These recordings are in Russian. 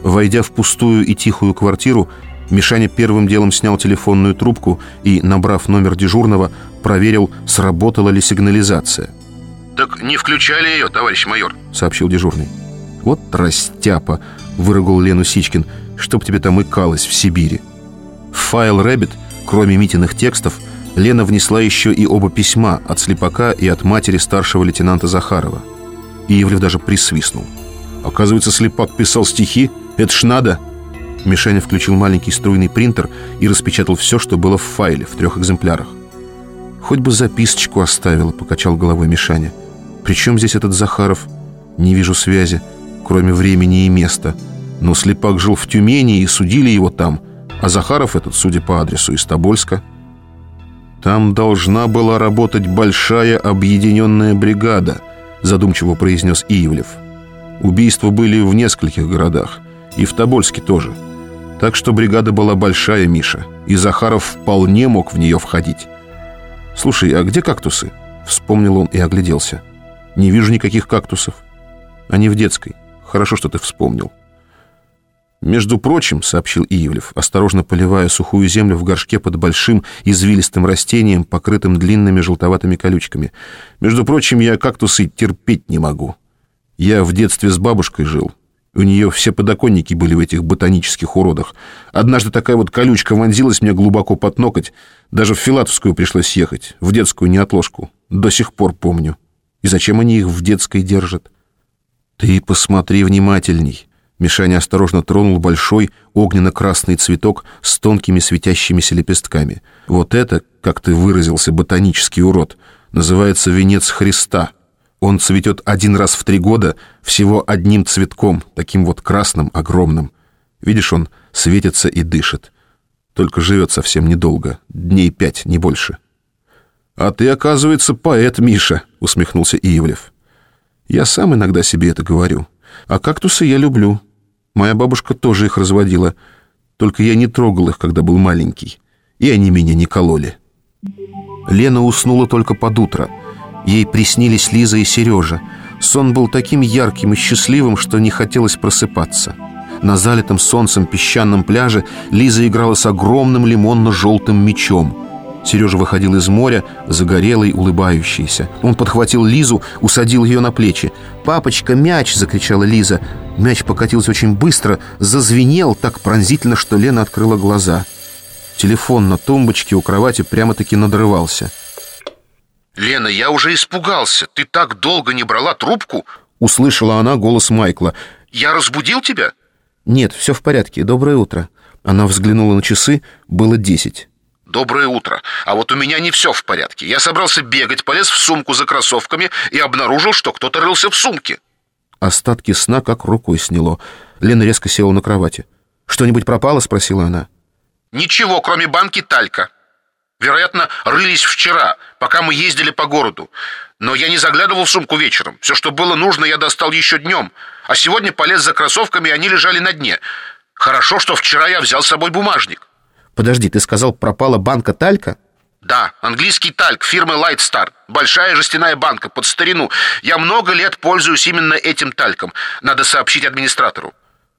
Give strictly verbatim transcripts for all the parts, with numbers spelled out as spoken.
Войдя в пустую и тихую квартиру, Мишаня первым делом снял телефонную трубку и, набрав номер дежурного, проверил, сработала ли сигнализация. «Так не включали ее, товарищ майор», — сообщил дежурный. «Вот растяпа», — выругал Лену Сичкин, «чтоб тебе там икалось в Сибири». В файл Рэббит, кроме Митиных текстов, Лена внесла еще и оба письма от Слепака и от матери старшего лейтенанта Захарова. Иевлев даже присвистнул. «Оказывается, Слепак писал стихи? Это ж надо!» Мишаня включил маленький струйный принтер и распечатал все, что было в файле, в трех экземплярах. «Хоть бы записочку оставила», — покачал головой Мишаня. «При чем здесь этот Захаров? Не вижу связи, кроме времени и места. Но Слепак жил в Тюмени, и судили его там, а Захаров этот, судя по адресу, из Тобольска». «Там должна была работать большая объединенная бригада», — задумчиво произнес Иевлев. «Убийства были в нескольких городах, и в Тобольске тоже. Так что бригада была большая, Миша, и Захаров вполне мог в нее входить. Слушай, а где кактусы?» — вспомнил он и огляделся. «Не вижу никаких кактусов. Они в детской. Хорошо, что ты вспомнил». «Между прочим», — сообщил Иевлев, осторожно поливая сухую землю в горшке под большим извилистым растением, покрытым длинными желтоватыми колючками, «между прочим, я кактусы терпеть не могу. Я в детстве с бабушкой жил. У нее все подоконники были в этих ботанических уродах. Однажды такая вот колючка вонзилась мне глубоко под ноготь. Даже в Филатовскую пришлось ехать, в детскую неотложку. До сих пор помню. И зачем они их в детской держат?» «Ты посмотри внимательней». Мишаня осторожно тронул большой огненно-красный цветок с тонкими светящимися лепестками. «Вот это, как ты выразился, ботанический урод, называется венец Христа. Он цветет один раз в три года всего одним цветком, таким вот красным, огромным. Видишь, он светится и дышит. Только живет совсем недолго, дней пять, не больше». «А ты, оказывается, поэт, Миша», — усмехнулся Иевлев. «Я сам иногда себе это говорю. А кактусы я люблю. Моя бабушка тоже их разводила. Только я не трогал их, когда был маленький. И они меня не кололи». Лена уснула только под утро. Ей приснились Лиза и Сережа. Сон был таким ярким и счастливым, что не хотелось просыпаться. На залитом солнцем песчаном пляже Лиза играла с огромным лимонно-желтым мячом. Сережа выходил из моря, загорелый, улыбающийся. Он подхватил Лизу, усадил ее на плечи. «Папочка, мяч!» — закричала Лиза. Мяч покатился очень быстро, зазвенел так пронзительно, что Лена открыла глаза. Телефон на тумбочке у кровати прямо-таки надрывался. «Лена, я уже испугался. Ты так долго не брала трубку?» — услышала она голос Майкла. «Я разбудил тебя?» «Нет, все в порядке. Доброе утро». Она взглянула на часы. Было десять. «Доброе утро. А вот у меня не все в порядке. Я собрался бегать, полез в сумку за кроссовками и обнаружил, что кто-то рылся в сумке». Остатки сна как рукой сняло. Лена резко села на кровати. «Что-нибудь пропало?» — спросила она. «Ничего, кроме банки талька. Вероятно, рылись вчера, пока мы ездили по городу. Но я не заглядывал в сумку вечером. Все, что было нужно, я достал еще днем. А сегодня полез за кроссовками, и они лежали на дне. Хорошо, что вчера я взял с собой бумажник». «Подожди, ты сказал, пропала банка талька?» «Да, английский тальк фирмы Light Star. Большая жестяная банка, под старину. Я много лет пользуюсь именно этим тальком. Надо сообщить администратору».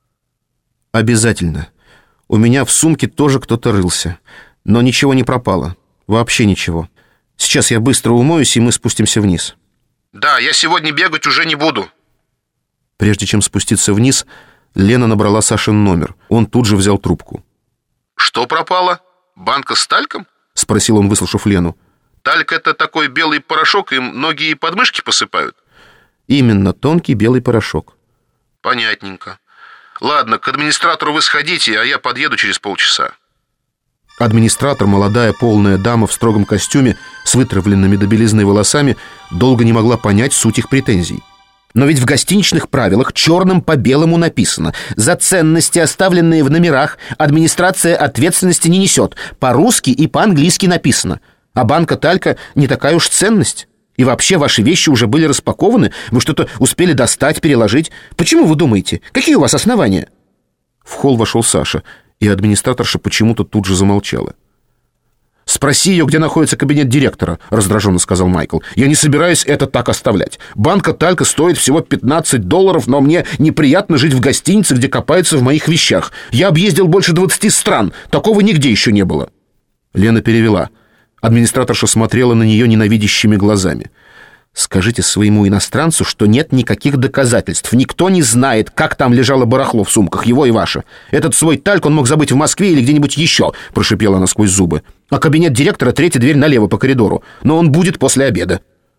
«Обязательно. У меня в сумке тоже кто-то рылся. Но ничего не пропало. Вообще ничего. Сейчас я быстро умоюсь, и мы спустимся вниз». «Да, я сегодня бегать уже не буду». Прежде чем спуститься вниз, Лена набрала Сашин номер. Он тут же взял трубку. «Что пропало? Банка с тальком?» — спросил он, выслушав Лену. «Тальк — это такой белый порошок, им ноги и подмышки посыпают?» «Именно, тонкий белый порошок». «Понятненько. Ладно, к администратору вы сходите, а я подъеду через полчаса». Администратор, молодая полная дама в строгом костюме с вытравленными до белизны волосами, долго не могла понять суть их претензий. «Но ведь в гостиничных правилах черным по белому написано: за ценности, оставленные в номерах, администрация ответственности не несет. По-русски и по-английски написано. А банка талька не такая уж ценность. И вообще ваши вещи уже были распакованы. Вы что-то успели достать, переложить. Почему вы думаете? Какие у вас основания?» В холл вошел Саша, и администраторша почему-то тут же замолчала. «С «Спроси ее, где находится кабинет директора», — раздраженно сказал Майкл. «Я не собираюсь это так оставлять. Банка талька стоит всего пятнадцать долларов, но мне неприятно жить в гостинице, где копаются в моих вещах. Я объездил больше двадцати стран. Такого нигде еще не было». Лена перевела. Администраторша смотрела на нее ненавидящими глазами. «Скажите своему иностранцу, что нет никаких доказательств. Никто не знает, как там лежало барахло в сумках, его и ваше. Этот свой тальк он мог забыть в Москве или где-нибудь еще», — прошипела она сквозь зубы. «А кабинет директора — третья дверь налево по коридору. Но он будет после обеда».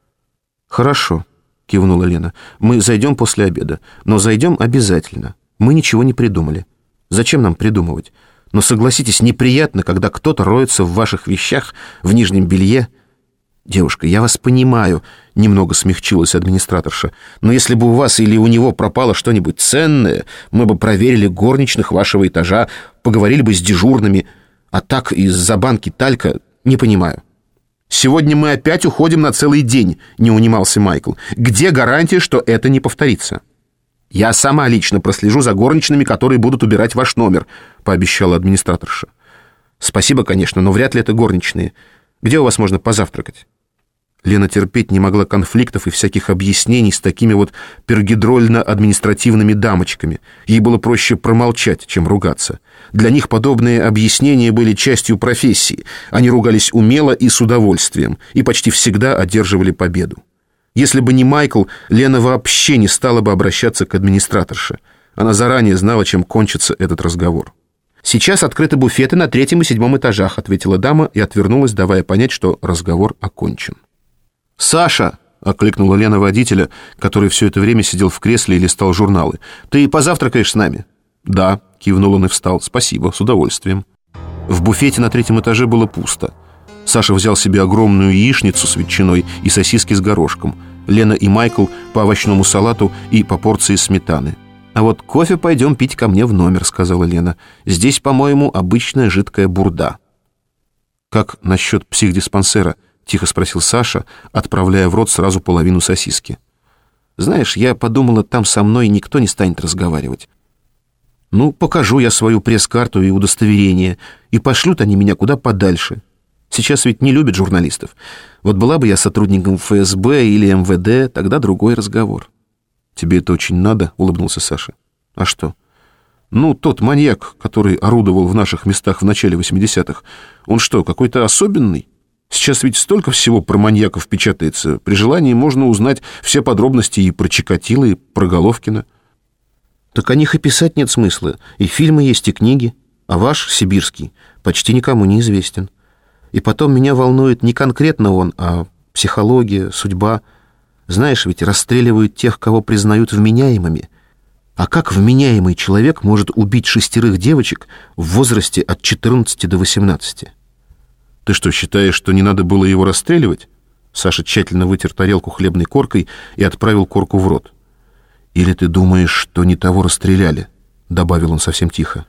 «Хорошо», — кивнула Лена. «Мы зайдем после обеда. Но зайдем обязательно. Мы ничего не придумали. Зачем нам придумывать? Но согласитесь, неприятно, когда кто-то роется в ваших вещах, в нижнем белье». «Девушка, я вас понимаю», — немного смягчилась администраторша. «Но если бы у вас или у него пропало что-нибудь ценное, мы бы проверили горничных вашего этажа, поговорили бы с дежурными. А так из-за банки талька не понимаю». «Сегодня мы опять уходим на целый день», — не унимался Майкл. «Где гарантия, что это не повторится?» «Я сама лично прослежу за горничными, которые будут убирать ваш номер», — пообещала администраторша. «Спасибо, конечно, но вряд ли это горничные. Где у вас можно позавтракать?» Лена терпеть не могла конфликтов и всяких объяснений с такими вот пергидрольно-административными дамочками. Ей было проще промолчать, чем ругаться. Для них подобные объяснения были частью профессии. Они ругались умело и с удовольствием, и почти всегда одерживали победу. Если бы не Майкл, Лена вообще не стала бы обращаться к администраторше. Она заранее знала, чем кончится этот разговор. «Сейчас открыты буфеты на третьем и седьмом этажах», — ответила дама и отвернулась, давая понять, что разговор окончен. «Саша!» — окликнула Лена водителя, который все это время сидел в кресле и листал журналы. «Ты позавтракаешь с нами?» «Да», — кивнул он и встал. «Спасибо, с удовольствием». В буфете на третьем этаже было пусто. Саша взял себе огромную яичницу с ветчиной и сосиски с горошком. Лена и Майкл по овощному салату и по порции сметаны. «А вот кофе пойдем пить ко мне в номер», — сказала Лена. «Здесь, по-моему, обычная жидкая бурда». «Как насчет психдиспансера?» — тихо спросил Саша, отправляя в рот сразу половину сосиски. «Знаешь, я подумала, там со мной никто не станет разговаривать. Ну, покажу я свою пресс-карту и удостоверение, и пошлют они меня куда подальше. Сейчас ведь не любят журналистов. Вот была бы я сотрудником эф эс бэ или эм вэ дэ, тогда другой разговор». «Тебе это очень надо?» — улыбнулся Саша. «А что?» «Ну, тот маньяк, который орудовал в наших местах в начале восьмидесятых, он что, какой-то особенный? Сейчас ведь столько всего про маньяков печатается. При желании можно узнать все подробности и про Чикатило, и про Головкина». «Так о них и писать нет смысла. И фильмы есть, и книги. А ваш, сибирский, почти никому не известен. И потом меня волнует не конкретно он, а психология, судьба. Знаешь, ведь расстреливают тех, кого признают вменяемыми. А как вменяемый человек может убить шестерых девочек в возрасте от четырнадцати до восемнадцати? «Ты что, считаешь, что не надо было его расстреливать?» Саша тщательно вытер тарелку хлебной коркой и отправил корку в рот. «Или ты думаешь, что не того расстреляли?» — добавил он совсем тихо.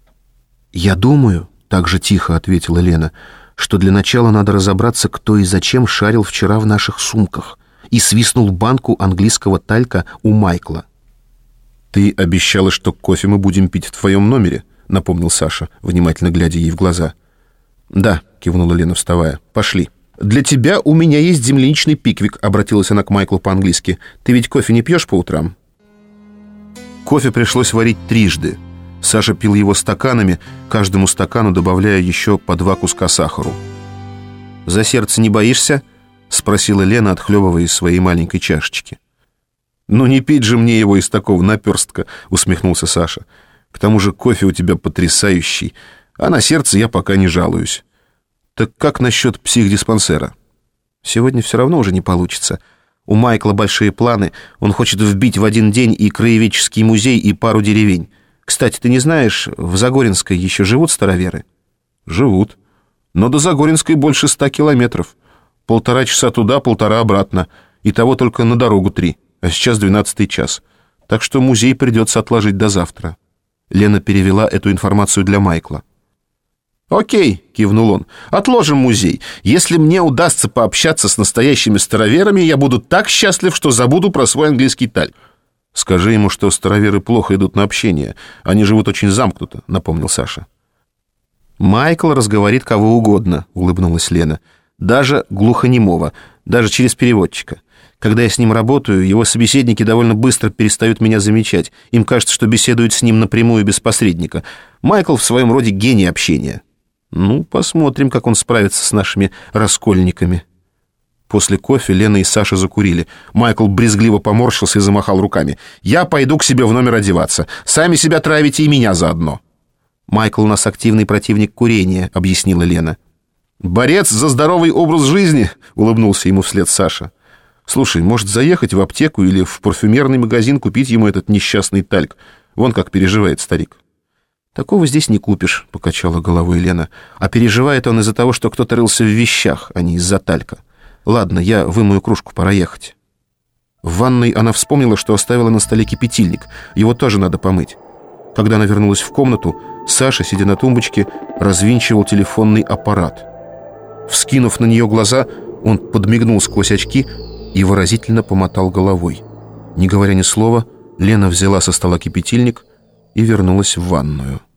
«Я думаю», — так же тихо ответила Лена, «что для начала надо разобраться, кто и зачем шарил вчера в наших сумках и свистнул банку английского талька у Майкла». «Ты обещала, что кофе мы будем пить в твоем номере», — напомнил Саша, внимательно глядя ей в глаза. «Да», — кивнула Лена, вставая. «Пошли». «Для тебя у меня есть земляничный пиквик», — обратилась она к Майклу по-английски. «Ты ведь кофе не пьешь по утрам?» Кофе пришлось варить трижды. Саша пил его стаканами, каждому стакану добавляя еще по два куска сахару. «За сердце не боишься?» — спросила Лена, отхлебывая из своей маленькой чашечки. «Ну не пить же мне его из такого наперстка», — усмехнулся Саша. «К тому же кофе у тебя потрясающий, а на сердце я пока не жалуюсь. Так как насчет психдиспансера?» «Сегодня все равно уже не получится. У Майкла большие планы. Он хочет вбить в один день и краеведческий музей, и пару деревень. Кстати, ты не знаешь, в Загоринской еще живут староверы?» «Живут. Но до Загоринской больше ста километров. Полтора часа туда, полтора обратно. Итого только на дорогу три. А сейчас двенадцатый час. Так что музей придется отложить до завтра». Лена перевела эту информацию для Майкла. «Окей», — кивнул он, — «отложим музей. Если мне удастся пообщаться с настоящими староверами, я буду так счастлив, что забуду про свой английский тальк». «Скажи ему, что староверы плохо идут на общение. Они живут очень замкнуто», — напомнил Саша. «Майкл разговорит кого угодно», — улыбнулась Лена. «Даже глухонемого, даже через переводчика. Когда я с ним работаю, его собеседники довольно быстро перестают меня замечать. Им кажется, что беседуют с ним напрямую, без посредника. Майкл в своем роде гений общения. Ну, посмотрим, как он справится с нашими раскольниками». После кофе Лена и Саша закурили. Майкл брезгливо поморщился и замахал руками. «Я пойду к себе в номер одеваться. Сами себя травите и меня заодно». «Майкл у нас активный противник курения», — объяснила Лена. «Борец за здоровый образ жизни», — улыбнулся ему вслед Саша. «Слушай, может, заехать в аптеку или в парфюмерный магазин, купить ему этот несчастный тальк? Вон как переживает старик». «Такого здесь не купишь», — покачала головой Лена. «А переживает он из-за того, что кто-то рылся в вещах, а не из-за талька. Ладно, я вымою кружку, пора ехать». В ванной она вспомнила, что оставила на столе кипятильник. Его тоже надо помыть. Когда она вернулась в комнату, Саша, сидя на тумбочке, развинчивал телефонный аппарат. Вскинув на нее глаза, он подмигнул сквозь очки и выразительно помотал головой. Не говоря ни слова, Лена взяла со стола кипятильник и вернулась в ванную.